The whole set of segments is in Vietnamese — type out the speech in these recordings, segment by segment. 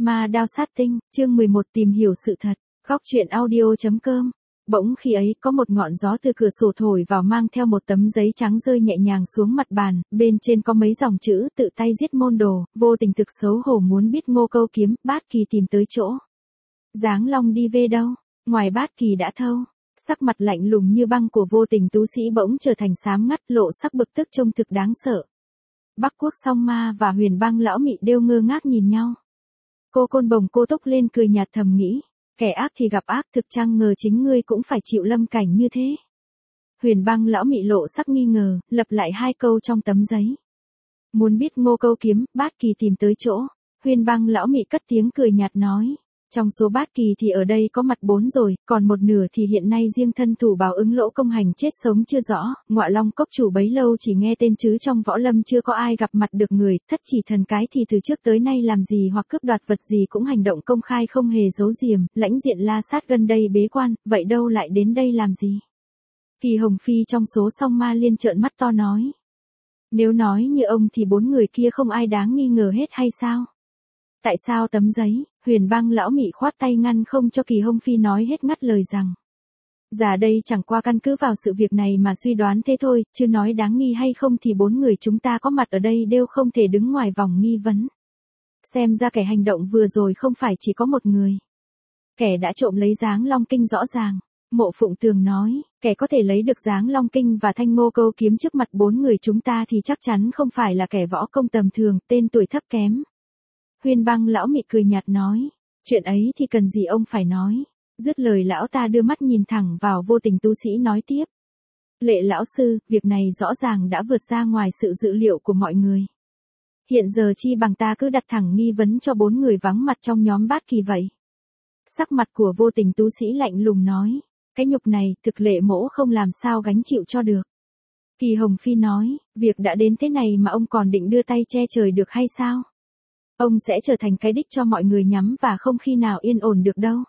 Ma đao sát tinh, chương 11 tìm hiểu sự thật, góc truyện audio.com. Bỗng khi ấy có một ngọn gió từ cửa sổ thổi vào mang theo một tấm giấy trắng rơi nhẹ nhàng xuống mặt bàn, bên trên có mấy dòng chữ tự tay giết môn đồ, vô tình thực xấu hổ muốn biết Ngô Câu Kiếm, Bát Kỳ tìm tới chỗ. Giáng Long đi về đâu, ngoài Bát Kỳ đã thâu. Sắc mặt lạnh lùng như băng của Vô Tình tú sĩ bỗng trở thành xám ngắt, lộ sắc bực tức trông thực đáng sợ. Bắc Quốc Song Ma và Huyền Băng lão mị đều ngơ ngác nhìn nhau. Cô Côn Bồng cô tốc lên cười nhạt thầm nghĩ, kẻ ác thì gặp ác, thực chăng ngờ chính ngươi cũng phải chịu lâm cảnh như thế. Huyền Băng lão mị lộ sắc nghi ngờ, lặp lại hai câu trong tấm giấy. Muốn biết Ngô Câu Kiếm, Bát Kỳ tìm tới chỗ. Huyền Băng lão mị cất tiếng cười nhạt nói. Trong số Bát Kỳ thì ở đây có mặt 4 rồi, còn một nửa thì hiện nay riêng thân thủ báo ứng Lỗ Công Hành chết sống chưa rõ. Ngọa Long cốc chủ bấy lâu chỉ nghe tên chứ trong võ lâm chưa có ai gặp mặt được người. Thất Chỉ thần cái thì từ trước tới nay làm gì hoặc cướp đoạt vật gì cũng hành động công khai không hề giấu giềm. Lãnh Diện La Sát gần đây bế quan, vậy đâu lại đến đây làm gì? Kỳ Hồng Phi trong số Song Ma Liên trợn mắt to nói. Nếu nói như ông thì 4 người kia không ai đáng nghi ngờ hết hay sao? Tại sao tấm giấy? Huyền Băng lão mị khoát tay ngăn không cho Kỳ Hồng Phi nói hết, ngắt lời rằng. Giả đây chẳng qua căn cứ vào sự việc này mà suy đoán thế thôi, chứ nói đáng nghi hay không thì 4 người chúng ta có mặt ở đây đều không thể đứng ngoài vòng nghi vấn. Xem ra kẻ hành động vừa rồi không phải chỉ có một người. Kẻ đã trộm lấy Giáng Long Kinh rõ ràng. Mộ Phụng Tường nói, kẻ có thể lấy được Giáng Long Kinh và thanh Ngô Câu Kiếm trước mặt 4 người chúng ta thì chắc chắn không phải là kẻ võ công tầm thường, tên tuổi thấp kém. Huyền Băng lão mị cười nhạt nói, chuyện ấy thì cần gì ông phải nói. Dứt lời lão ta đưa mắt nhìn thẳng vào Vô Tình tú sĩ nói tiếp. Lệ lão sư, việc này rõ ràng đã vượt ra ngoài sự dự liệu của mọi người. Hiện giờ chi bằng ta cứ đặt thẳng nghi vấn cho 4 người vắng mặt trong nhóm Bát Kỳ vậy. Sắc mặt của Vô Tình tú sĩ lạnh lùng nói, cái nhục này thực Lệ mỗ không làm sao gánh chịu cho được. Kỳ Hồng Phi nói, việc đã đến thế này mà ông còn định đưa tay che trời được hay sao? Ông sẽ trở thành cái đích cho mọi người nhắm và không khi nào yên ổn được đâu.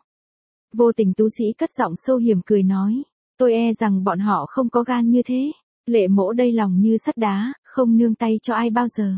Vô Tình tú sĩ cất giọng sâu hiểm cười nói, tôi e rằng bọn họ không có gan như thế. Lệ mỗ đây lòng như sắt đá, không nương tay cho ai bao giờ.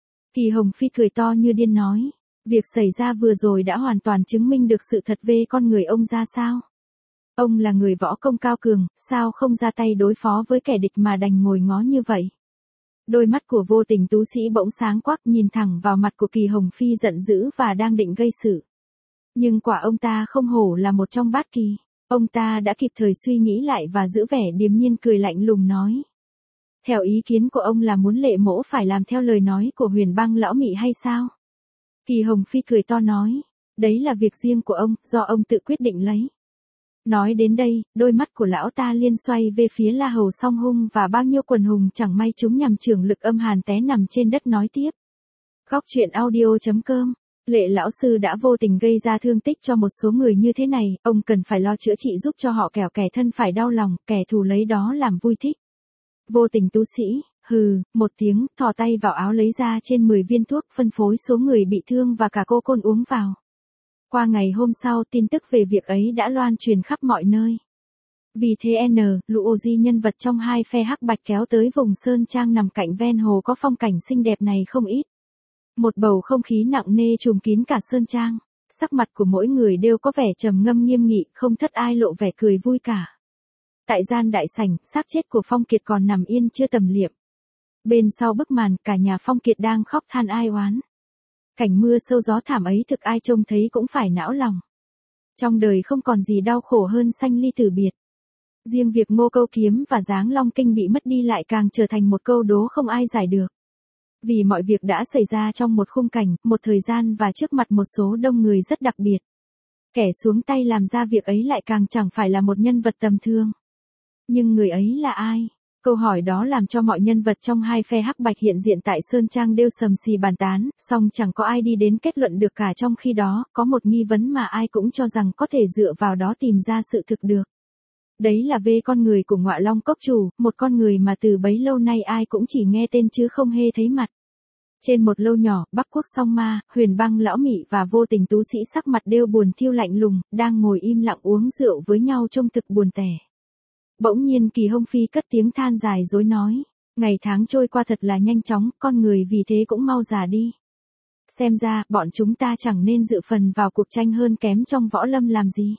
Kỳ Hồng Phi cười to như điên nói, việc xảy ra vừa rồi đã hoàn toàn chứng minh được sự thật về con người ông ra sao. Ông là người võ công cao cường, sao không ra tay đối phó với kẻ địch mà đành ngồi ngó như vậy. Đôi mắt của Vô Tình tú sĩ bỗng sáng quắc nhìn thẳng vào mặt của Kỳ Hồng Phi giận dữ và đang định gây sự. Nhưng quả ông ta không hổ là một trong Bát Kỳ. Ông ta đã kịp thời suy nghĩ lại và giữ vẻ điềm nhiên cười lạnh lùng nói. Theo ý kiến của ông là muốn Lệ mỗ phải làm theo lời nói của Huyền Băng lão mị hay sao? Kỳ Hồng Phi cười to nói. Đấy là việc riêng của ông, do ông tự quyết định lấy. Nói đến đây, đôi mắt của lão ta liên xoay về phía La Hầu Song Hung và bao nhiêu quần hùng chẳng may chúng nhằm trưởng lực âm hàn té nằm trên đất nói tiếp. Góc truyện audio.com. Lệ lão sư đã vô tình gây ra thương tích cho một số người như thế này, ông cần phải lo chữa trị giúp cho họ, kẻo kẻ thân phải đau lòng, kẻ thù lấy đó làm vui thích. Vô Tình tú sĩ, hừ, một tiếng, thò tay vào áo lấy ra trên 10 viên thuốc, phân phối số người bị thương và cả cô Côn uống vào. Qua ngày hôm sau, tin tức về việc ấy đã loan truyền khắp mọi nơi. Vì thế Luoji nhân vật trong hai phe hắc bạch kéo tới vùng Sơn Trang nằm cạnh ven hồ có phong cảnh xinh đẹp này không ít. Một bầu không khí nặng nề trùm kín cả Sơn Trang. Sắc mặt của mỗi người đều có vẻ trầm ngâm nghiêm nghị, không thất ai lộ vẻ cười vui cả. Tại gian đại sảnh, xác chết của Phong Kiệt còn nằm yên chưa tầm liệm. Bên sau bức màn, cả nhà Phong Kiệt đang khóc than ai oán. Cảnh mưa sâu gió thảm ấy thực ai trông thấy cũng phải não lòng. Trong đời không còn gì đau khổ hơn sanh ly tử biệt. Riêng việc Ngô Câu Kiếm và Giáng Long Kinh bị mất đi lại càng trở thành một câu đố không ai giải được. Vì mọi việc đã xảy ra trong một khung cảnh, một thời gian và trước mặt một số đông người rất đặc biệt. Kẻ xuống tay làm ra việc ấy lại càng chẳng phải là một nhân vật tầm thường. Nhưng người ấy là ai? Câu hỏi đó làm cho mọi nhân vật trong hai phe hắc bạch hiện diện tại Sơn Trang đều sầm xì bàn tán, song chẳng có ai đi đến kết luận được cả. Trong khi đó, có một nghi vấn mà ai cũng cho rằng có thể dựa vào đó tìm ra sự thực được. Đấy là về con người của Ngọa Long cốc chủ, một con người mà từ bấy lâu nay ai cũng chỉ nghe tên chứ không hề thấy mặt. Trên một lô nhỏ, Bắc Quốc Song Ma, Huyền Băng lão mị và Vô Tình tú sĩ sắc mặt đều buồn thiu lạnh lùng, đang ngồi im lặng uống rượu với nhau trông thực buồn tẻ. Bỗng nhiên Kỳ Hồng Phi cất tiếng than dài dối nói, ngày tháng trôi qua thật là nhanh chóng, con người vì thế cũng mau già đi. Xem ra, bọn chúng ta chẳng nên dự phần vào cuộc tranh hơn kém trong võ lâm làm gì.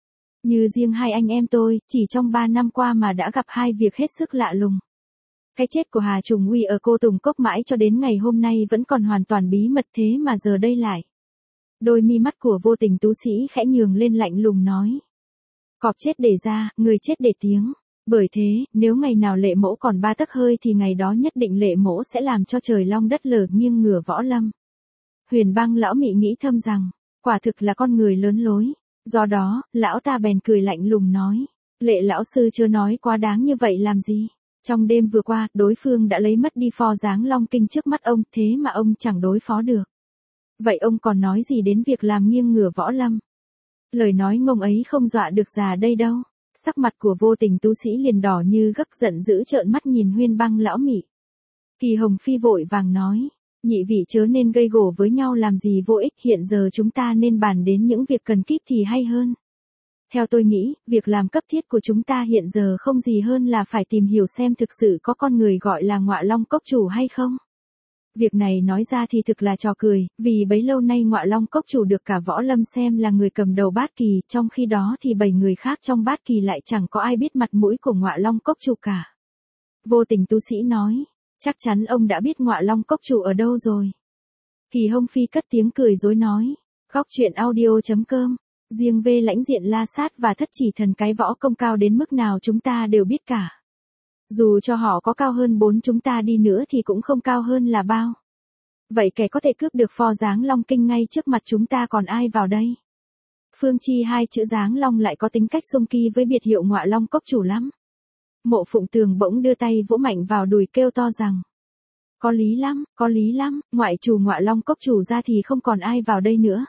Như riêng hai anh em tôi, chỉ trong 3 năm qua mà đã gặp hai việc hết sức lạ lùng. Cái chết của Hà Trùng Uy ở Cô Tùng Cốc mãi cho đến ngày hôm nay vẫn còn hoàn toàn bí mật, thế mà giờ đây lại. Đôi mi mắt của Vô Tình tú sĩ khẽ nhường lên, lạnh lùng nói. Cọp chết để ra, người chết để tiếng. Bởi thế, nếu ngày nào Lệ Mỗ còn 3 tấc hơi thì ngày đó nhất định Lệ Mỗ sẽ làm cho trời long đất lở, nghiêng ngửa võ lâm. Huyền Băng lão mị nghĩ thầm rằng, quả thực là con người lớn lối. Do đó, lão ta bèn cười lạnh lùng nói. Lệ lão sư chưa nói quá đáng như vậy làm gì. Trong đêm vừa qua, đối phương đã lấy mất đi pho dáng long kinh trước mắt ông, thế mà ông chẳng đối phó được. Vậy ông còn nói gì đến việc làm nghiêng ngửa võ lâm? Lời nói ngông ấy không dọa được già đây đâu. Sắc mặt của Vô Tình tú sĩ liền đỏ như gấc, giận dữ trợn mắt nhìn Huyền Băng lão mị. Kỳ Hồng Phi vội vàng nói. Nhị vị chớ nên gây gổ với nhau làm gì vô ích, hiện giờ chúng ta nên bàn đến những việc cần kíp thì hay hơn. Theo tôi nghĩ, việc làm cấp thiết của chúng ta hiện giờ không gì hơn là phải tìm hiểu xem thực sự có con người gọi là Ngọa Long Cốc chủ hay không. Việc này nói ra thì thực là trò cười, vì bấy lâu nay Ngọa Long Cốc chủ được cả võ lâm xem là người cầm đầu Bát Kỳ, trong khi đó thì 7 người khác trong Bát Kỳ lại chẳng có ai biết mặt mũi của Ngọa Long Cốc chủ cả. Vô Tình tú sĩ nói, chắc chắn ông đã biết Ngọa Long Cốc chủ ở đâu rồi. Kỳ Hồng Phi cất tiếng cười dối nói, Góc truyện audio.com, riêng về lãnh diện La Sát và Thất Chỉ Thần cái võ công cao đến mức nào chúng ta đều biết cả. Dù cho họ có cao hơn 4 chúng ta đi nữa thì cũng không cao hơn là bao. Vậy kẻ có thể cướp được pho dáng long kinh ngay trước mặt chúng ta còn ai vào đây? Phương chi hai chữ dáng long lại có tính cách xung kỳ với biệt hiệu Ngọa Long Cốc chủ lắm. Mộ Phụng Tường bỗng đưa tay vỗ mạnh vào đùi kêu to rằng. Có lý lắm, ngoại trừ Ngọa Long Cốc chủ ra thì không còn ai vào đây nữa.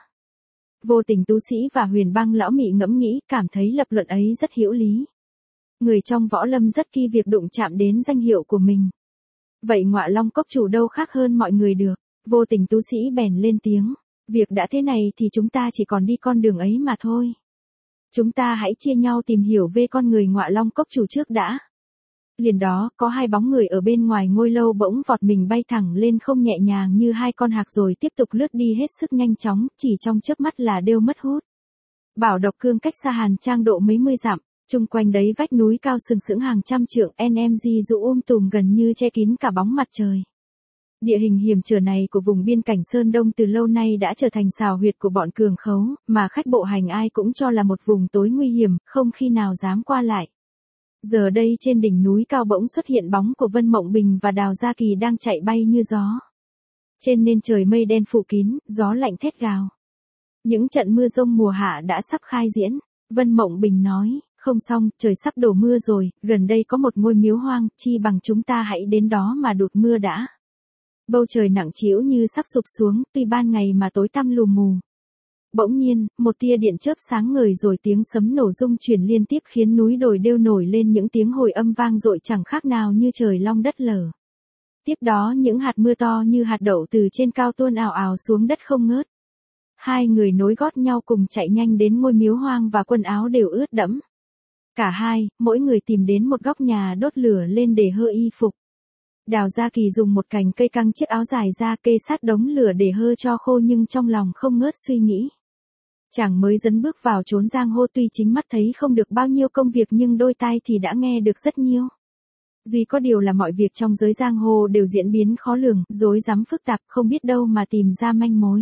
Vô Tình tú sĩ và Huyền Băng lão mị ngẫm nghĩ, cảm thấy lập luận ấy rất hữu lý. Người trong võ lâm rất kỳ việc đụng chạm đến danh hiệu của mình. Vậy Ngọa Long Cốc chủ đâu khác hơn mọi người được. Vô Tình tú sĩ bèn lên tiếng. Việc đã thế này thì chúng ta chỉ còn đi con đường ấy mà thôi. Chúng ta hãy chia nhau tìm hiểu về con người Ngọa Long Cốc chủ trước đã. Liền đó, có hai bóng người ở bên ngoài ngôi lâu bỗng vọt mình bay thẳng lên không, nhẹ nhàng như hai con hạc rồi tiếp tục lướt đi hết sức nhanh chóng, chỉ trong chớp mắt là đều mất hút. Bảo Độc Cương cách xa Hàn Trang độ mấy mươi dặm, chung quanh đấy vách núi cao sừng sững hàng trăm trượng, NMG rụ tùm gần như che kín cả bóng mặt trời. Địa hình hiểm trở này của vùng biên cảnh Sơn Đông từ lâu nay đã trở thành xào huyệt của bọn cường khấu, mà khách bộ hành ai cũng cho là một vùng tối nguy hiểm, không khi nào dám qua lại. Giờ đây trên đỉnh núi cao bỗng xuất hiện bóng của Vân Mộng Bình và Đào Gia Kỳ đang chạy bay như gió. Trên nền trời mây đen phủ kín, gió lạnh thét gào. Những trận mưa rông mùa hạ đã sắp khai diễn. Vân Mộng Bình nói, không xong, trời sắp đổ mưa rồi, gần đây có một ngôi miếu hoang, chi bằng chúng ta hãy đến đó mà đụt mưa đã. Bầu trời nặng trĩu như sắp sụp xuống, tuy ban ngày mà tối tăm lù mù. Bỗng nhiên, một tia điện chớp sáng ngời rồi tiếng sấm nổ rung chuyển liên tiếp khiến núi đồi đều nổi lên những tiếng hồi âm vang dội chẳng khác nào như trời long đất lở. Tiếp đó những hạt mưa to như hạt đậu từ trên cao tuôn ào ào xuống đất không ngớt. Hai người nối gót nhau cùng chạy nhanh đến ngôi miếu hoang và quần áo đều ướt đẫm. Cả hai, mỗi người tìm đến một góc nhà đốt lửa lên để hơ y phục. Đào Gia Kỳ dùng một cành cây căng chiếc áo dài ra kê sát đống lửa để hơ cho khô, nhưng trong lòng không ngớt suy nghĩ. Chàng mới dấn bước vào chốn giang hồ, tuy chính mắt thấy không được bao nhiêu công việc nhưng đôi tai thì đã nghe được rất nhiều. Duy có điều là mọi việc trong giới giang hồ đều diễn biến khó lường, rối rắm phức tạp, không biết đâu mà tìm ra manh mối.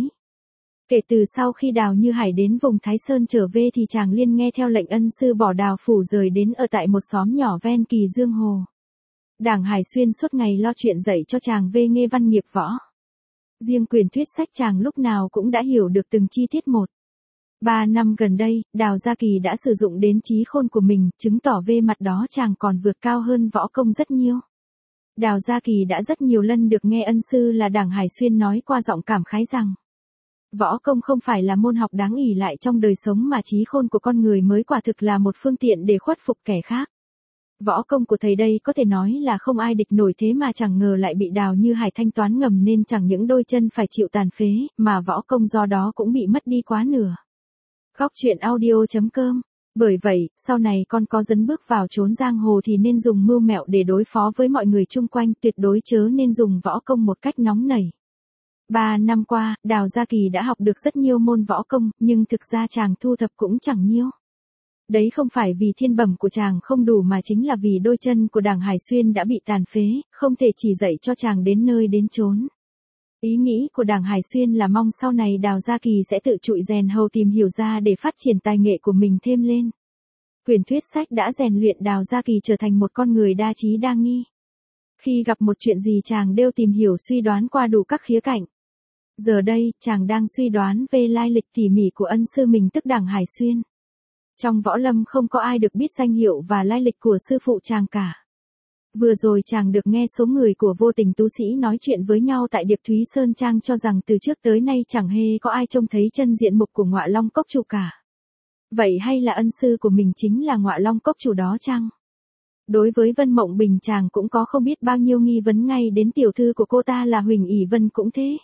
Kể từ sau khi Đào Như Hải đến vùng Thái Sơn trở về thì chàng liên nghe theo lệnh ân sư bỏ Đào phủ rời đến ở tại một xóm nhỏ ven Kỳ Dương Hồ. Đảng Hải Xuyên suốt ngày lo chuyện dạy cho chàng về nghề văn nghiệp võ. Riêng quyền thuyết sách chàng lúc nào cũng đã hiểu được từng chi tiết một. 3 năm gần đây, Đào Gia Kỳ đã sử dụng đến trí khôn của mình, chứng tỏ về mặt đó chàng còn vượt cao hơn võ công rất nhiều. Đào Gia Kỳ đã rất nhiều lần được nghe ân sư là Đảng Hải Xuyên nói qua giọng cảm khái rằng võ công không phải là môn học đáng ỷ lại trong đời sống mà trí khôn của con người mới quả thực là một phương tiện để khuất phục kẻ khác. Võ công của thầy đây có thể nói là không ai địch nổi, thế mà chẳng ngờ lại bị Đào Như Hải thanh toán ngầm nên chẳng những đôi chân phải chịu tàn phế, mà võ công do đó cũng bị mất đi quá nửa. Góc truyện audio.com. Bởi vậy, sau này con có dấn bước vào chốn giang hồ thì nên dùng mưu mẹo để đối phó với mọi người chung quanh, tuyệt đối chớ nên dùng võ công một cách nóng nảy. 3 năm qua, Đào Gia Kỳ đã học được rất nhiều môn võ công, nhưng thực ra chàng thu thập cũng chẳng nhiêu. Đấy không phải vì thiên bẩm của chàng không đủ mà chính là vì đôi chân của Đàng Hải Xuyên đã bị tàn phế, không thể chỉ dạy cho chàng đến nơi đến chốn. Ý nghĩ của Đàng Hải Xuyên là mong sau này Đào Gia Kỳ sẽ tự trụi rèn hầu tìm hiểu ra để phát triển tài nghệ của mình thêm lên. Quyển thuyết sách đã rèn luyện Đào Gia Kỳ trở thành một con người đa trí đa nghi. Khi gặp một chuyện gì chàng đều tìm hiểu suy đoán qua đủ các khía cạnh. Giờ đây, chàng đang suy đoán về lai lịch tỉ mỉ của ân sư mình tức Đàng Hải Xuyên. Trong võ lâm không có ai được biết danh hiệu và lai lịch của sư phụ chàng cả. Vừa rồi chàng được nghe số người của Vô Tình Tú Sĩ nói chuyện với nhau tại Điệp Thúy Sơn Trang cho rằng từ trước tới nay chẳng hề có ai trông thấy chân diện mục của Ngọa Long Cốc chủ cả. Vậy hay là ân sư của mình chính là Ngọa Long Cốc chủ đó chăng? Đối với Vân Mộng Bình chàng cũng có không biết bao nhiêu nghi vấn, ngay đến tiểu thư của cô ta là Huỳnh ỷ Vân cũng thế.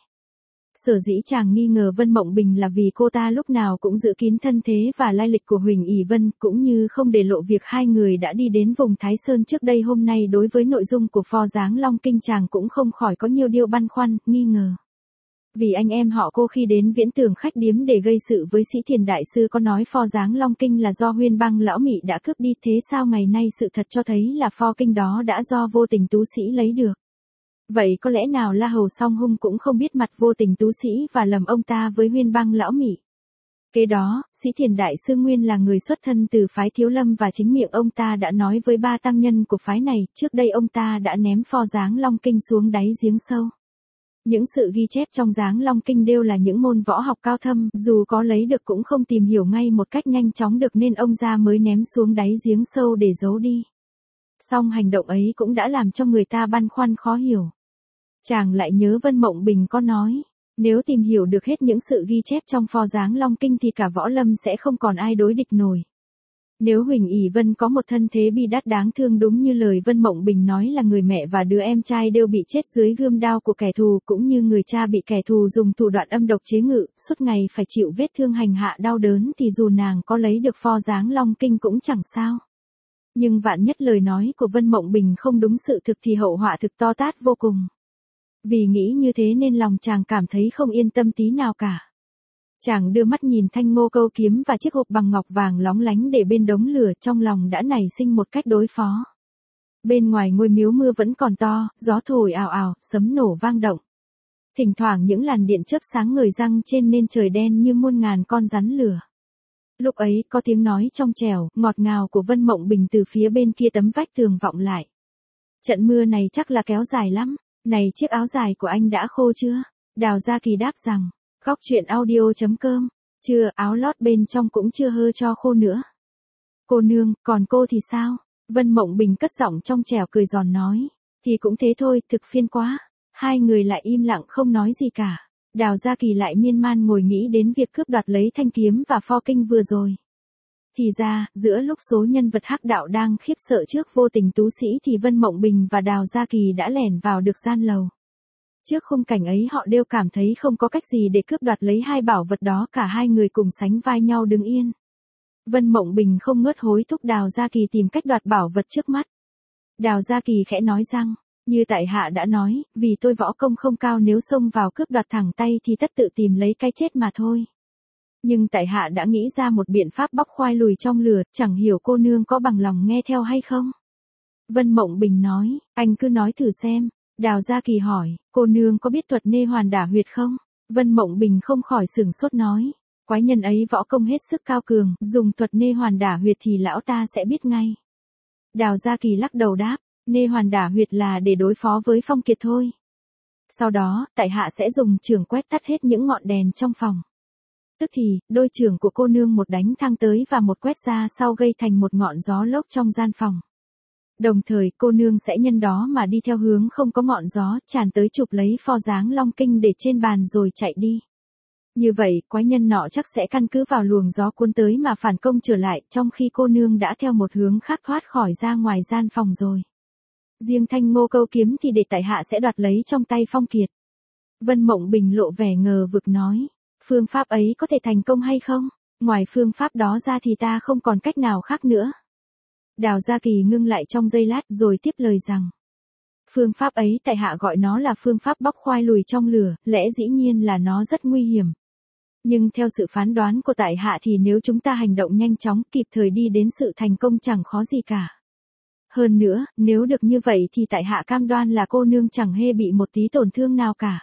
Sở dĩ chàng nghi ngờ Vân Mộng Bình là vì cô ta lúc nào cũng giữ kín thân thế và lai lịch của Huỳnh ỷ Vân, cũng như không để lộ việc hai người đã đi đến vùng Thái Sơn trước đây. Hôm nay đối với nội dung của Pho Dáng Long Kinh chàng cũng không khỏi có nhiều điều băn khoăn, nghi ngờ. Vì anh em họ Cô khi đến Viễn Tường khách điếm để gây sự với Sĩ Thiền Đại Sư có nói Pho Dáng Long Kinh là do Huyên Bang lão Mị đã cướp đi, thế sao ngày nay sự thật cho thấy là pho kinh đó đã do Vô Tình Tú Sĩ lấy được? Vậy có lẽ nào La Hầu Song Hung cũng không biết mặt Vô Tình Tú Sĩ và lầm ông ta với Huyên Bang lão Mị? Kế đó, Sĩ Thiền Đại Sư nguyên là người xuất thân từ phái Thiếu Lâm và chính miệng ông ta đã nói với ba tăng nhân của phái này, trước đây ông ta đã ném Pho Dáng Long Kinh xuống đáy giếng sâu. Những sự ghi chép trong Dáng Long Kinh đều là những môn võ học cao thâm, dù có lấy được cũng không tìm hiểu ngay một cách nhanh chóng được nên ông già mới ném xuống đáy giếng sâu để giấu đi. Song hành động ấy cũng đã làm cho người ta băn khoăn khó hiểu. Chàng lại nhớ Vân Mộng Bình có nói, nếu tìm hiểu được hết những sự ghi chép trong Pho Dáng Long Kinh thì cả võ lâm sẽ không còn ai đối địch nổi. Nếu Huỳnh ỷ Vân có một thân thế bi đát đáng thương đúng như lời Vân Mộng Bình nói là người mẹ và đứa em trai đều bị chết dưới gươm đao của kẻ thù, cũng như người cha bị kẻ thù dùng thủ đoạn âm độc chế ngự, suốt ngày phải chịu vết thương hành hạ đau đớn, thì dù nàng có lấy được Pho Dáng Long Kinh cũng chẳng sao. Nhưng vạn nhất lời nói của Vân Mộng Bình không đúng sự thực thì hậu họa thực to tát vô cùng. Vì nghĩ như thế nên lòng chàng cảm thấy không yên tâm tí nào cả. Chàng đưa mắt nhìn thanh ngô câu kiếm và chiếc hộp bằng ngọc vàng lóng lánh để bên đống lửa, trong lòng đã nảy sinh một cách đối phó. Bên ngoài ngôi miếu mưa vẫn còn to, gió thổi ào ào, sấm nổ vang động. Thỉnh thoảng những làn điện chớp sáng ngời răng trên nên trời đen như muôn ngàn con rắn lửa. Lúc ấy có tiếng nói trong trẻo, ngọt ngào của Vân Mộng Bình từ phía bên kia tấm vách tường vọng lại. Trận mưa này chắc là kéo dài lắm. Này, chiếc áo dài của anh đã khô chưa? Đào Gia Kỳ đáp rằng, Góc Truyện Audio.com, chưa, áo lót bên trong cũng chưa hơ cho khô nữa. Cô nương, còn cô thì sao? Vân Mộng Bình cất giọng trong trẻo cười giòn nói, thì cũng thế thôi, thực phiền quá. Hai người lại im lặng không nói gì cả. Đào Gia Kỳ lại miên man ngồi nghĩ đến việc cướp đoạt lấy thanh kiếm và pho kinh vừa rồi. Thì ra, giữa lúc số nhân vật hắc đạo đang khiếp sợ trước Vô Tình Tú Sĩ thì Vân Mộng Bình và Đào Gia Kỳ đã lẻn vào được gian lầu. Trước khung cảnh ấy họ đều cảm thấy không có cách gì để cướp đoạt lấy hai bảo vật đó, cả hai người cùng sánh vai nhau đứng yên. Vân Mộng Bình không ngớt hối thúc Đào Gia Kỳ tìm cách đoạt bảo vật trước mắt. Đào Gia Kỳ khẽ nói rằng, như tại hạ đã nói, vì tôi võ công không cao, nếu xông vào cướp đoạt thẳng tay thì tất tự tìm lấy cái chết mà thôi. Nhưng tại hạ đã nghĩ ra một biện pháp bóc khoai lùi trong lửa, chẳng hiểu cô nương có bằng lòng nghe theo hay không? Vân Mộng Bình nói, anh cứ nói thử xem. Đào Gia Kỳ hỏi, cô nương có biết thuật Nê Hoàn Đả Huyệt không? Vân Mộng Bình không khỏi sửng sốt nói, quái nhân ấy võ công hết sức cao cường, dùng thuật Nê Hoàn Đả Huyệt thì lão ta sẽ biết ngay. Đào Gia Kỳ lắc đầu đáp, Nê Hoàn Đả Huyệt là để đối phó với Phong Kiệt thôi. Sau đó, tại hạ sẽ dùng chưởng quét tắt hết những ngọn đèn trong phòng. Tức thì, đôi chưởng của cô nương một đánh thang tới và một quét ra sau gây thành một ngọn gió lốc trong gian phòng. Đồng thời cô nương sẽ nhân đó mà đi theo hướng không có ngọn gió, tràn tới chụp lấy Pho Dáng Long Kinh để trên bàn rồi chạy đi. Như vậy, quái nhân nọ chắc sẽ căn cứ vào luồng gió cuốn tới mà phản công trở lại, trong khi cô nương đã theo một hướng khác thoát khỏi ra ngoài gian phòng rồi. Riêng thanh ngô câu kiếm thì để tại hạ sẽ đoạt lấy trong tay Phong Kiệt. Vân Mộng Bình lộ vẻ ngờ vực nói, phương pháp ấy có thể thành công hay không? Ngoài phương pháp đó ra thì ta không còn cách nào khác nữa. Đào Gia Kỳ ngưng lại trong giây lát rồi tiếp lời rằng, Phương pháp ấy tại hạ gọi nó là phương pháp bóc khoai lùi trong lửa, lẽ dĩ nhiên là nó rất nguy hiểm. Nhưng theo sự phán đoán của tại hạ thì nếu chúng ta hành động nhanh chóng, kịp thời đi đến sự thành công chẳng khó gì cả. Hơn nữa, nếu được như vậy thì tại hạ cam đoan là cô nương chẳng hề bị một tí tổn thương nào cả.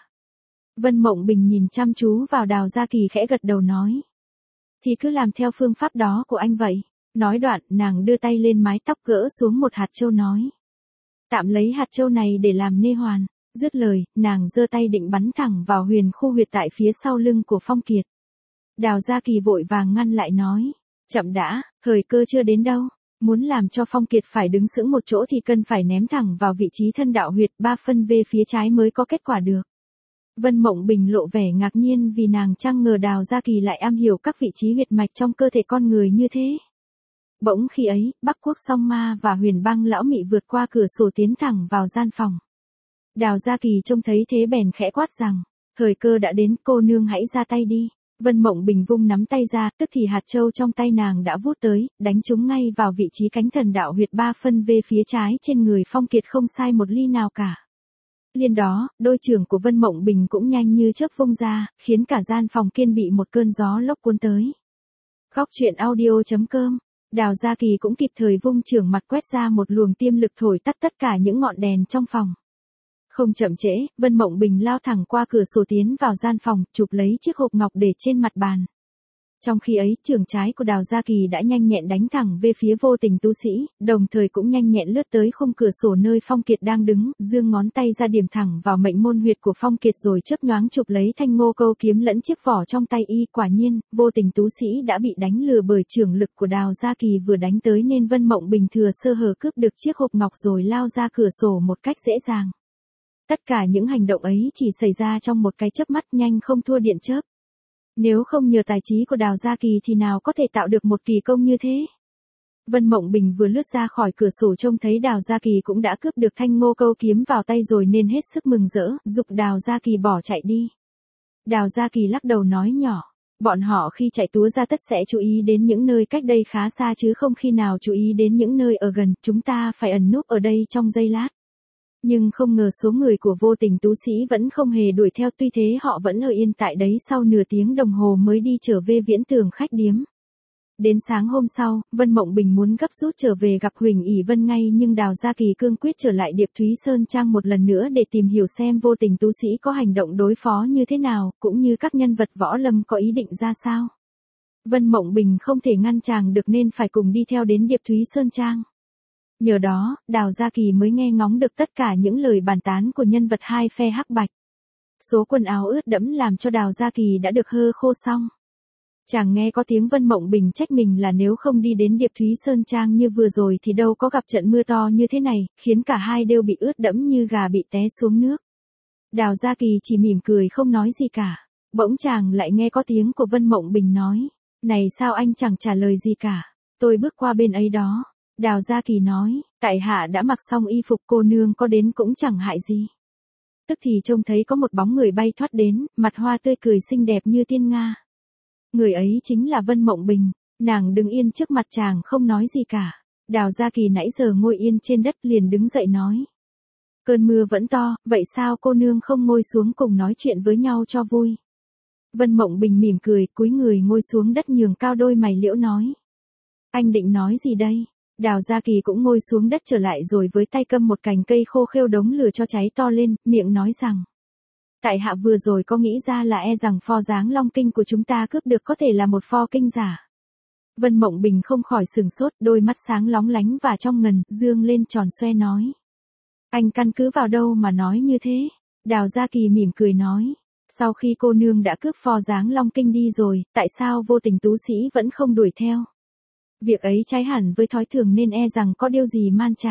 Vân Mộng Bình nhìn chăm chú vào Đào Gia Kỳ khẽ gật đầu nói. Thì cứ làm theo phương pháp đó của anh vậy. Nói đoạn, nàng đưa tay lên mái tóc gỡ xuống một hạt châu nói. Tạm lấy hạt châu này để làm nê hoàn. Dứt lời, nàng giơ tay định bắn thẳng vào huyền khu huyệt tại phía sau lưng của Phong Kiệt. Đào Gia Kỳ vội vàng ngăn lại nói. Chậm đã, thời cơ chưa đến đâu. Muốn làm cho Phong Kiệt phải đứng sững một chỗ thì cần phải ném thẳng vào vị trí thân đạo huyệt 3 phân về phía trái mới có kết quả được. Vân Mộng Bình lộ vẻ ngạc nhiên vì nàng chẳng ngờ Đào Gia Kỳ lại am hiểu các vị trí huyệt mạch trong cơ thể con người như thế. Bỗng khi ấy, Bắc Quốc Song Ma và Huyền Băng Lão Mị vượt qua cửa sổ tiến thẳng vào gian phòng. Đào Gia Kỳ trông thấy thế bèn khẽ quát rằng, thời cơ đã đến, cô nương hãy ra tay đi. Vân Mộng Bình vung nắm tay ra, tức thì hạt châu trong tay nàng đã vút tới, đánh trúng ngay vào vị trí cánh thần đạo huyệt 3 phân về phía trái trên người Phong Kiệt không sai một ly nào cả. Liền đó, đôi chưởng của Vân Mộng Bình cũng nhanh như chớp vung ra, khiến cả gian phòng kiên bị một cơn gió lốc cuốn tới. Góc truyện audio.com, Đào Gia Kỳ cũng kịp thời vung chưởng mặt quét ra một luồng tiêm lực thổi tắt tất cả những ngọn đèn trong phòng. Không chậm trễ, Vân Mộng Bình lao thẳng qua cửa sổ tiến vào gian phòng, chụp lấy chiếc hộp ngọc để trên mặt bàn. Trong khi ấy, chưởng trái của Đào Gia Kỳ đã nhanh nhẹn đánh thẳng về phía Vô Tình tu sĩ, đồng thời cũng nhanh nhẹn lướt tới khung cửa sổ nơi Phong Kiệt đang đứng, giương ngón tay ra điểm thẳng vào mệnh môn huyệt của Phong Kiệt rồi chớp nhoáng chụp lấy thanh ngô câu kiếm lẫn chiếc vỏ trong tay y. Quả nhiên, Vô Tình tú sĩ đã bị đánh lừa bởi chưởng lực của Đào Gia Kỳ vừa đánh tới nên Vân Mộng Bình thừa sơ hở cướp được chiếc hộp ngọc rồi lao ra cửa sổ một cách dễ dàng. Tất cả những hành động ấy chỉ xảy ra trong một cái chớp mắt nhanh không thua điện chớp. Nếu không nhờ tài trí của Đào Gia Kỳ thì nào có thể tạo được một kỳ công như thế. Vân Mộng Bình vừa lướt ra khỏi cửa sổ trông thấy Đào Gia Kỳ cũng đã cướp được thanh ngô câu kiếm vào tay rồi nên hết sức mừng rỡ, giục Đào Gia Kỳ bỏ chạy đi. Đào Gia Kỳ lắc đầu nói nhỏ, bọn họ khi chạy túa ra tất sẽ chú ý đến những nơi cách đây khá xa chứ không khi nào chú ý đến những nơi ở gần, chúng ta phải ẩn núp ở đây trong giây lát. Nhưng không ngờ số người của Vô Tình tú sĩ vẫn không hề đuổi theo, tuy thế họ vẫn ở yên tại đấy sau nửa tiếng đồng hồ mới đi trở về Viễn Tường khách điếm. Đến sáng hôm sau, Vân Mộng Bình muốn gấp rút trở về gặp Huỳnh ỷ Vân ngay nhưng Đào Gia Kỳ cương quyết trở lại Điệp Thúy Sơn Trang một lần nữa để tìm hiểu xem Vô Tình tú sĩ có hành động đối phó như thế nào, cũng như các nhân vật võ lâm có ý định ra sao. Vân Mộng Bình không thể ngăn chàng được nên phải cùng đi theo đến Điệp Thúy Sơn Trang. Nhờ đó, Đào Gia Kỳ mới nghe ngóng được tất cả những lời bàn tán của nhân vật hai phe hắc bạch. Số quần áo ướt đẫm làm cho Đào Gia Kỳ đã được hơ khô xong. Chàng nghe có tiếng Vân Mộng Bình trách mình là nếu không đi đến Điệp Thúy Sơn Trang như vừa rồi thì đâu có gặp trận mưa to như thế này, khiến cả hai đều bị ướt đẫm như gà bị té xuống nước. Đào Gia Kỳ chỉ mỉm cười không nói gì cả. Bỗng chàng lại nghe có tiếng của Vân Mộng Bình nói, này sao anh chẳng trả lời gì cả, tôi bước qua bên ấy đó. Đào Gia Kỳ nói, tại hạ đã mặc xong y phục, cô nương có đến cũng chẳng hại gì. Tức thì trông thấy có một bóng người bay thoát đến, mặt hoa tươi cười xinh đẹp như tiên nga. Người ấy chính là Vân Mộng Bình, nàng đứng yên trước mặt chàng không nói gì cả. Đào Gia Kỳ nãy giờ ngồi yên trên đất liền đứng dậy nói. Cơn mưa vẫn to, vậy sao cô nương không ngồi xuống cùng nói chuyện với nhau cho vui. Vân Mộng Bình mỉm cười, cúi người ngồi xuống đất nhường cao đôi mày liễu nói. Anh định nói gì đây? Đào Gia Kỳ cũng ngồi xuống đất trở lại rồi với tay cầm một cành cây khô khêu đống lửa cho cháy to lên, miệng nói rằng. Tại hạ vừa rồi có nghĩ ra là e rằng pho dáng long kinh của chúng ta cướp được có thể là một pho kinh giả. Vân Mộng Bình không khỏi sửng sốt, đôi mắt sáng lóng lánh và trong ngần, dương lên tròn xoe nói. Anh căn cứ vào đâu mà nói như thế? Đào Gia Kỳ mỉm cười nói. Sau khi cô nương đã cướp pho dáng long kinh đi rồi, tại sao Vô Tình tú sĩ vẫn không đuổi theo? Việc ấy trái hẳn với thói thường nên e rằng có điều gì man trá.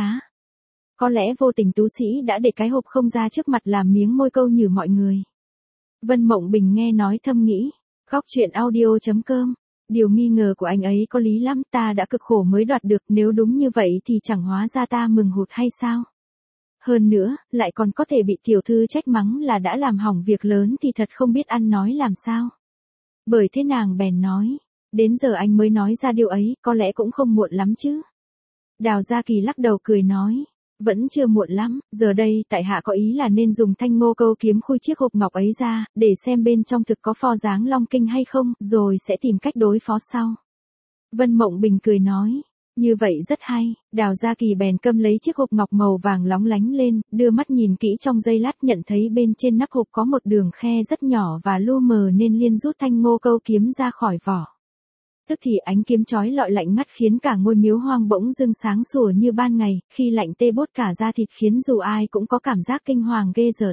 Có lẽ Vô Tình tú sĩ đã để cái hộp không ra trước mặt làm miếng môi câu nhử mọi người. Vân Mộng Bình nghe nói thầm nghĩ. Góc truyện audio.com, điều nghi ngờ của anh ấy có lý lắm, ta đã cực khổ mới đoạt được, nếu đúng như vậy thì chẳng hóa ra ta mừng hụt hay sao? Hơn nữa, lại còn có thể bị tiểu thư trách mắng là đã làm hỏng việc lớn thì thật không biết ăn nói làm sao. Bởi thế nàng bèn nói. Đến giờ anh mới nói ra điều ấy, có lẽ cũng không muộn lắm chứ. Đào Gia Kỳ lắc đầu cười nói. Vẫn chưa muộn lắm, giờ đây tại hạ có ý là nên dùng Thanh Ngô Câu kiếm khui chiếc hộp ngọc ấy ra, để xem bên trong thực có pho dáng long kinh hay không, rồi sẽ tìm cách đối phó sau. Vân Mộng Bình cười nói, như vậy rất hay, Đào Gia Kỳ bèn câm lấy chiếc hộp ngọc màu vàng lóng lánh lên, đưa mắt nhìn kỹ trong giây lát nhận thấy bên trên nắp hộp có một đường khe rất nhỏ và lu mờ nên liền rút Thanh Ngô Câu kiếm ra khỏi vỏ. Tức thì ánh kiếm chói lọi lạnh ngắt khiến cả ngôi miếu hoang bỗng dưng sáng sủa như ban ngày, khi lạnh tê bốt cả da thịt khiến dù ai cũng có cảm giác kinh hoàng ghê rợn.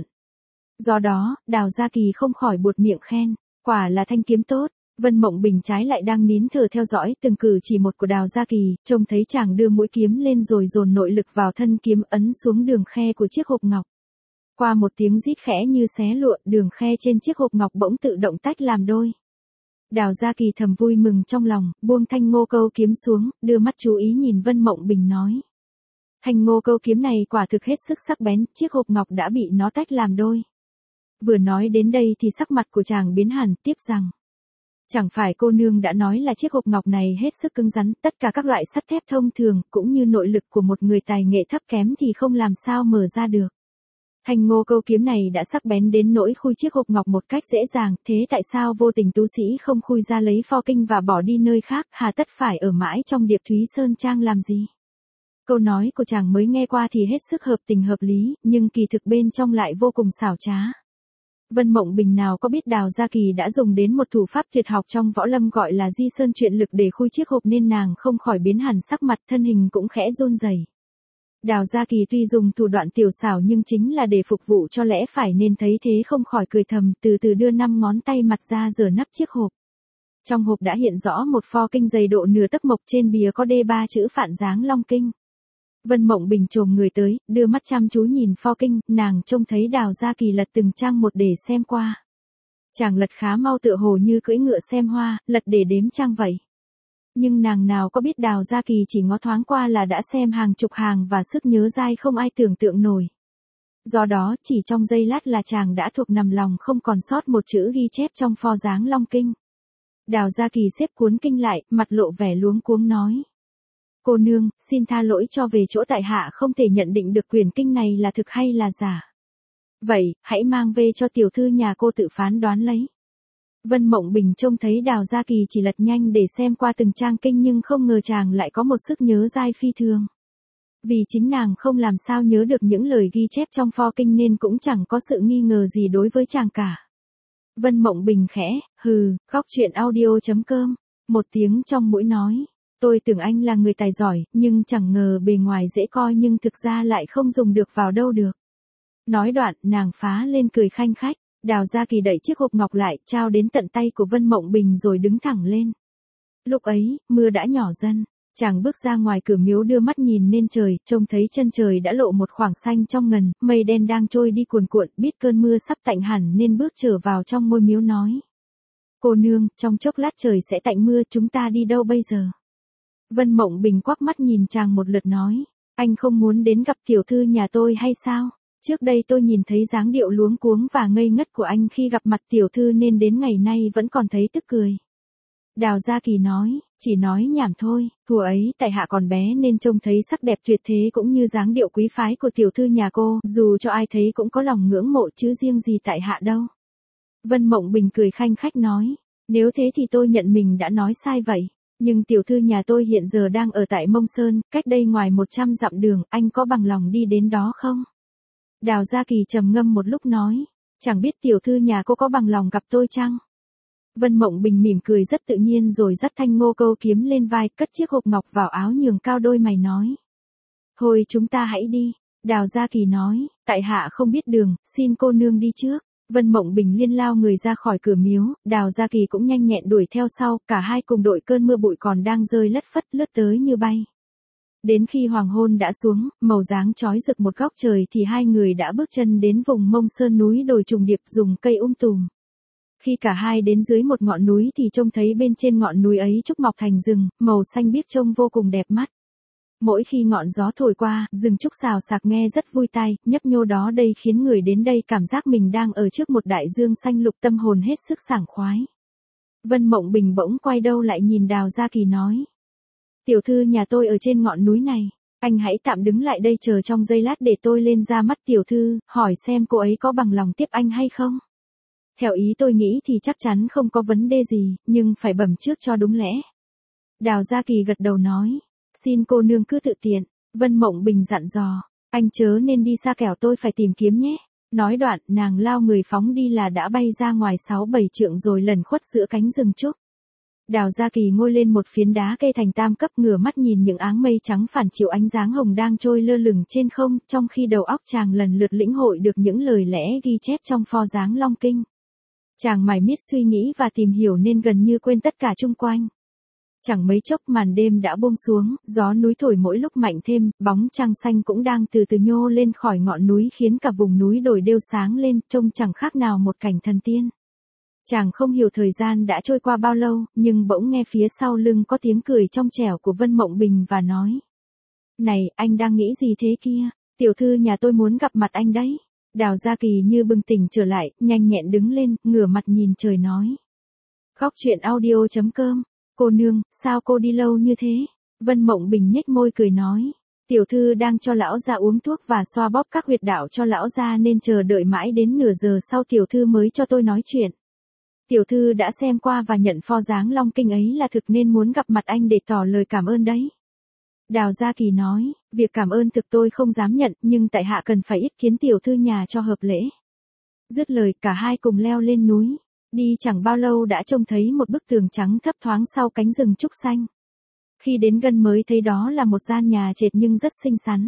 Do đó, Đào Gia Kỳ không khỏi buột miệng khen, quả là thanh kiếm tốt. Vân Mộng Bình trái lại đang nín thở theo dõi từng cử chỉ một của Đào Gia Kỳ, trông thấy chàng đưa mũi kiếm lên rồi dồn nội lực vào thân kiếm ấn xuống đường khe của chiếc hộp ngọc. Qua một tiếng rít khẽ như xé lụa, đường khe trên chiếc hộp ngọc bỗng tự động tách làm đôi. Đào Gia Kỳ thầm vui mừng trong lòng, buông Thanh Ngô Câu kiếm xuống, đưa mắt chú ý nhìn Vân Mộng Bình nói. Thanh Ngô Câu kiếm này quả thực hết sức sắc bén, chiếc hộp ngọc đã bị nó tách làm đôi. Vừa nói đến đây thì sắc mặt của chàng biến hẳn, tiếp rằng. Chẳng phải cô nương đã nói là chiếc hộp ngọc này hết sức cứng rắn, tất cả các loại sắt thép thông thường, cũng như nội lực của một người tài nghệ thấp kém thì không làm sao mở ra được. Thanh Ngô Câu kiếm này đã sắc bén đến nỗi khui chiếc hộp ngọc một cách dễ dàng, thế tại sao vô tình tú sĩ không khui ra lấy pho kinh và bỏ đi nơi khác, hà tất phải ở mãi trong Điệp Thúy Sơn Trang làm gì? Câu nói của chàng mới nghe qua thì hết sức hợp tình hợp lý, nhưng kỳ thực bên trong lại vô cùng xảo trá. Vân Mộng Bình nào có biết Đào Gia Kỳ đã dùng đến một thủ pháp tuyệt học trong võ lâm gọi là di sơn truyện lực để khui chiếc hộp nên nàng không khỏi biến hẳn sắc mặt, thân hình cũng khẽ run rẩy. Đào Gia Kỳ tuy dùng thủ đoạn tiểu xảo nhưng chính là để phục vụ cho lẽ phải nên thấy thế không khỏi cười thầm, từ từ đưa 5 ngón tay mặt ra giở nắp chiếc hộp. Trong hộp đã hiện rõ một pho kinh dày độ nửa tấc mộc, trên bìa có đê 3 chữ phạn dáng long kinh. Vân Mộng Bình chồm người tới, đưa mắt chăm chú nhìn pho kinh, nàng trông thấy Đào Gia Kỳ lật từng trang một để xem qua. Chàng lật khá mau tựa hồ như cưỡi ngựa xem hoa, lật để đếm trang vậy. Nhưng nàng nào có biết Đào Gia Kỳ chỉ ngó thoáng qua là đã xem hàng chục hàng và sức nhớ dai không ai tưởng tượng nổi. Do đó, chỉ trong giây lát là chàng đã thuộc nằm lòng không còn sót một chữ ghi chép trong pho dáng long kinh. Đào Gia Kỳ xếp cuốn kinh lại, mặt lộ vẻ luống cuống nói. Cô nương, xin tha lỗi cho về chỗ tại hạ không thể nhận định được quyển kinh này là thực hay là giả. Vậy, hãy mang về cho tiểu thư nhà cô tự phán đoán lấy. Vân Mộng Bình trông thấy Đào Gia Kỳ chỉ lật nhanh để xem qua từng trang kinh nhưng không ngờ chàng lại có một sức nhớ dai phi thường. Vì chính nàng không làm sao nhớ được những lời ghi chép trong pho kinh nên cũng chẳng có sự nghi ngờ gì đối với chàng cả. Vân Mộng Bình khẽ, góc truyện audio.com, một tiếng trong mũi nói. Tôi tưởng anh là người tài giỏi, nhưng chẳng ngờ bề ngoài dễ coi nhưng thực ra lại không dùng được vào đâu được. Nói đoạn, nàng phá lên cười khanh khách. Đào Gia Kỳ đẩy chiếc hộp ngọc lại, trao đến tận tay của Vân Mộng Bình rồi đứng thẳng lên. Lúc ấy, mưa đã nhỏ dần. Chàng bước ra ngoài cửa miếu đưa mắt nhìn lên trời, trông thấy chân trời đã lộ một khoảng xanh trong ngần, mây đen đang trôi đi cuồn cuộn, biết cơn mưa sắp tạnh hẳn nên bước trở vào trong ngôi miếu nói. Cô nương, trong chốc lát trời sẽ tạnh mưa, chúng ta đi đâu bây giờ? Vân Mộng Bình quắc mắt nhìn chàng một lượt nói. Anh không muốn đến gặp tiểu thư nhà tôi hay sao? Trước đây tôi nhìn thấy dáng điệu luống cuống và ngây ngất của anh khi gặp mặt tiểu thư nên đến ngày nay vẫn còn thấy tức cười. Đào Gia Kỳ nói, chỉ nói nhảm thôi, thuở ấy tại hạ còn bé nên trông thấy sắc đẹp tuyệt thế cũng như dáng điệu quý phái của tiểu thư nhà cô, dù cho ai thấy cũng có lòng ngưỡng mộ chứ riêng gì tại hạ đâu. Vân Mộng Bình cười khanh khách nói, nếu thế thì tôi nhận mình đã nói sai vậy, nhưng tiểu thư nhà tôi hiện giờ đang ở tại Mông Sơn, cách đây ngoài 100 dặm đường, anh có bằng lòng đi đến đó không? Đào Gia Kỳ trầm ngâm một lúc nói, chẳng biết tiểu thư nhà cô có bằng lòng gặp tôi chăng? Vân Mộng Bình mỉm cười rất tự nhiên rồi dắt Thanh Ngô Câu kiếm lên vai, cất chiếc hộp ngọc vào áo nhường cao đôi mày nói. Thôi chúng ta hãy đi. Đào Gia Kỳ nói, tại hạ không biết đường, xin cô nương đi trước. Vân Mộng Bình liên lao người ra khỏi cửa miếu, Đào Gia Kỳ cũng nhanh nhẹn đuổi theo sau, cả hai cùng đội cơn mưa bụi còn đang rơi lất phất lướt tới như bay. Đến khi hoàng hôn đã xuống, màu dáng chói rực một góc trời thì hai người đã bước chân đến vùng Mông Sơn núi đồi trùng điệp dùng cây tùm. Khi cả hai đến dưới một ngọn núi thì trông thấy bên trên ngọn núi ấy trúc mọc thành rừng, màu xanh biếc trông vô cùng đẹp mắt. Mỗi khi ngọn gió thổi qua, rừng trúc xào xạc nghe rất vui tai, nhấp nhô đó đây khiến người đến đây cảm giác mình đang ở trước một đại dương xanh lục, tâm hồn hết sức sảng khoái. Vân Mộng Bình bỗng quay đầu lại nhìn Đào Gia Kỳ nói. Tiểu thư nhà tôi ở trên ngọn núi này, Anh hãy tạm đứng lại đây chờ trong giây lát để tôi lên ra mắt tiểu thư, hỏi xem cô ấy có bằng lòng tiếp anh hay không. Theo ý tôi nghĩ thì chắc chắn không có vấn đề gì, nhưng phải bẩm trước cho đúng lẽ. Đào Gia Kỳ gật đầu nói. Xin cô nương cứ tự tiện. Vân Mộng Bình dặn dò. Anh chớ nên đi xa kẻo tôi phải tìm kiếm nhé. Nói đoạn, nàng lao người phóng đi là đã bay ra ngoài 6-7 trượng rồi lẩn khuất giữa cánh rừng trúc. Đào Gia Kỳ ngồi lên một phiến đá cây thành tam cấp, ngửa mắt nhìn những áng mây trắng phản chiếu ánh dáng hồng đang trôi lơ lửng trên không, trong khi đầu óc chàng lần lượt lĩnh hội được những lời lẽ ghi chép trong pho dáng Long Kinh. Chàng mải miết suy nghĩ và tìm hiểu nên gần như quên tất cả chung quanh. Chẳng mấy chốc màn đêm đã buông xuống, gió núi thổi mỗi lúc mạnh thêm, bóng trăng xanh cũng đang từ từ nhô lên khỏi ngọn núi khiến cả vùng núi đồi đều sáng lên, trông chẳng khác nào một cảnh thần tiên. Chàng không hiểu thời gian đã trôi qua bao lâu, nhưng bỗng nghe phía sau lưng có tiếng cười trong trẻo của Vân Mộng Bình và nói. Này, anh đang nghĩ gì thế kia? Tiểu thư nhà tôi muốn gặp mặt anh đấy. Đào Gia Kỳ như bừng tỉnh trở lại, nhanh nhẹn đứng lên, ngửa mặt nhìn trời nói. Góc truyện audio.com. Cô nương, sao cô đi lâu như thế? Vân Mộng Bình nhếch môi cười nói. Tiểu thư đang cho lão gia uống thuốc và xoa bóp các huyệt đạo cho lão gia nên chờ đợi mãi đến nửa giờ sau tiểu thư mới cho tôi nói chuyện. Tiểu thư đã xem qua và nhận pho dáng Long Kinh ấy là thực nên muốn gặp mặt anh để tỏ lời cảm ơn đấy. Đào Gia Kỳ nói, việc cảm ơn thực tôi không dám nhận nhưng tại hạ cần phải ý kiến tiểu thư nhà cho hợp lễ. Dứt lời cả hai cùng leo lên núi. Đi chẳng bao lâu đã trông thấy một bức tường trắng thấp thoáng sau cánh rừng trúc xanh. Khi đến gần mới thấy đó là một gian nhà trệt nhưng rất xinh xắn.